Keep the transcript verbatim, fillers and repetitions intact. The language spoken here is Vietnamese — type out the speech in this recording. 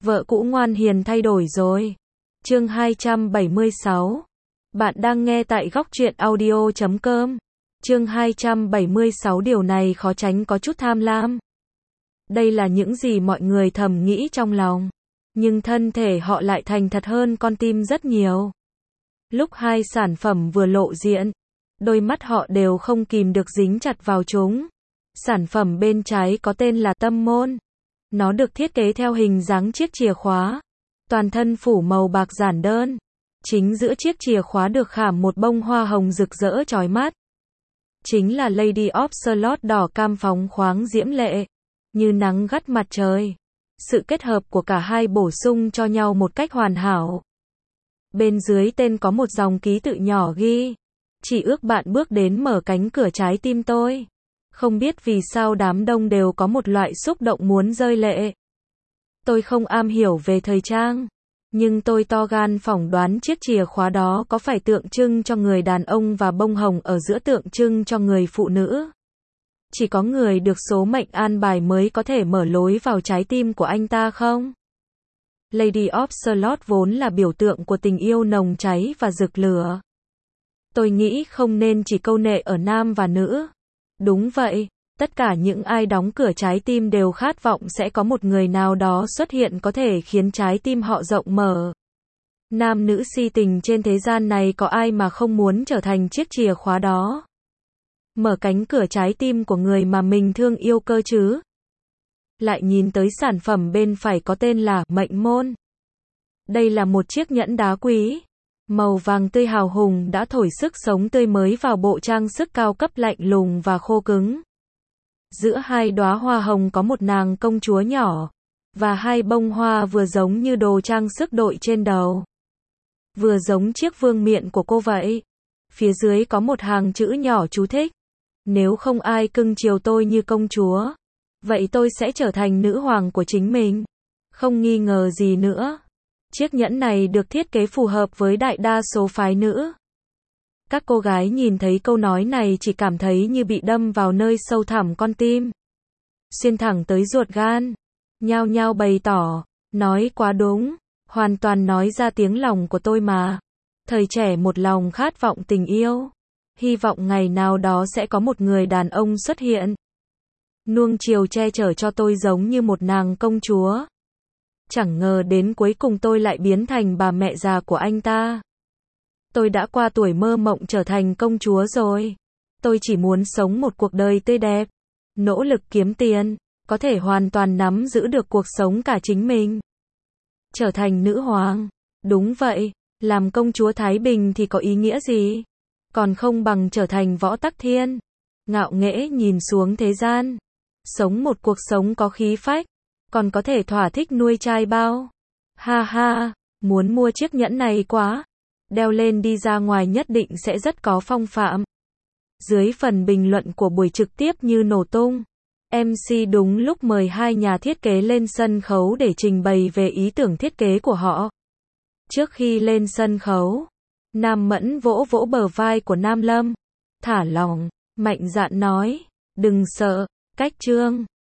Vợ cũ ngoan hiền thay đổi rồi. Chương hai trăm bảy mươi sáu. Bạn đang nghe tại góc truyện audio chấm com. Chương hai trăm bảy mươi sáu. Điều này khó tránh có chút tham lam. Đây là những gì mọi người thầm nghĩ trong lòng, nhưng thân thể họ lại thành thật hơn con tim rất nhiều. Lúc hai sản phẩm vừa lộ diện, đôi mắt họ đều không kìm được dính chặt vào chúng. Sản phẩm bên trái có tên là Tâm Môn. Nó được thiết kế theo hình dáng chiếc chìa khóa, toàn thân phủ màu bạc giản đơn. Chính giữa chiếc chìa khóa được khảm một bông hoa hồng rực rỡ chói mắt. Chính là Lady of Slot đỏ cam phóng khoáng diễm lệ, như nắng gắt mặt trời. Sự kết hợp của cả hai bổ sung cho nhau một cách hoàn hảo. Bên dưới tên có một dòng ký tự nhỏ ghi: chỉ ước bạn bước đến mở cánh cửa trái tim tôi. Không biết vì sao đám đông đều có một loại xúc động muốn rơi lệ. Tôi không am hiểu về thời trang, nhưng tôi to gan phỏng đoán chiếc chìa khóa đó có phải tượng trưng cho người đàn ông và bông hồng ở giữa tượng trưng cho người phụ nữ. Chỉ có người được số mệnh an bài mới có thể mở lối vào trái tim của anh ta không? Lady of Slot vốn là biểu tượng của tình yêu nồng cháy và rực lửa. Tôi nghĩ không nên chỉ câu nệ ở nam và nữ. Đúng vậy, tất cả những ai đóng cửa trái tim đều khát vọng sẽ có một người nào đó xuất hiện có thể khiến trái tim họ rộng mở. Nam nữ si tình trên thế gian này có ai mà không muốn trở thành chiếc chìa khóa đó? Mở cánh cửa trái tim của người mà mình thương yêu cơ chứ. Lại nhìn tới sản phẩm bên phải có tên là Mệnh Môn. Đây là một chiếc nhẫn đá quý, màu vàng tươi hào hùng đã thổi sức sống tươi mới vào bộ trang sức cao cấp lạnh lùng và khô cứng. Giữa hai đóa hoa hồng có một nàng công chúa nhỏ, và hai bông hoa vừa giống như đồ trang sức đội trên đầu, vừa giống chiếc vương miện của cô vậy. Phía dưới có một hàng chữ nhỏ chú thích: nếu không ai cưng chiều tôi như công chúa, vậy tôi sẽ trở thành nữ hoàng của chính mình. Không nghi ngờ gì nữa, chiếc nhẫn này được thiết kế phù hợp với đại đa số phái nữ. Các cô gái nhìn thấy câu nói này chỉ cảm thấy như bị đâm vào nơi sâu thẳm con tim, xuyên thẳng tới ruột gan, nhao nhao bày tỏ: nói quá đúng, hoàn toàn nói ra tiếng lòng của tôi mà. Thời trẻ một lòng khát vọng tình yêu, hy vọng ngày nào đó sẽ có một người đàn ông xuất hiện, nuông chiều che chở cho tôi giống như một nàng công chúa. Chẳng ngờ đến cuối cùng tôi lại biến thành bà mẹ già của anh ta. Tôi đã qua tuổi mơ mộng trở thành công chúa rồi. Tôi chỉ muốn sống một cuộc đời tươi đẹp, nỗ lực kiếm tiền, có thể hoàn toàn nắm giữ được cuộc sống cả chính mình. Trở thành nữ hoàng. Đúng vậy, làm công chúa Thái Bình thì có ý nghĩa gì? Còn không bằng trở thành Võ Tắc Thiên, ngạo nghễ nhìn xuống thế gian, sống một cuộc sống có khí phách, còn có thể thỏa thích nuôi trai bao. Ha ha, muốn mua chiếc nhẫn này quá. Đeo lên đi ra ngoài nhất định sẽ rất có phong phạm. Dưới phần bình luận của buổi trực tiếp như nổ tung. em xê đúng lúc mời hai nhà thiết kế lên sân khấu để trình bày về ý tưởng thiết kế của họ. Trước khi lên sân khấu, Nam Mẫn vỗ vỗ bờ vai của Nam Lâm, thả lỏng, mạnh dạn nói: đừng sợ, cách trương,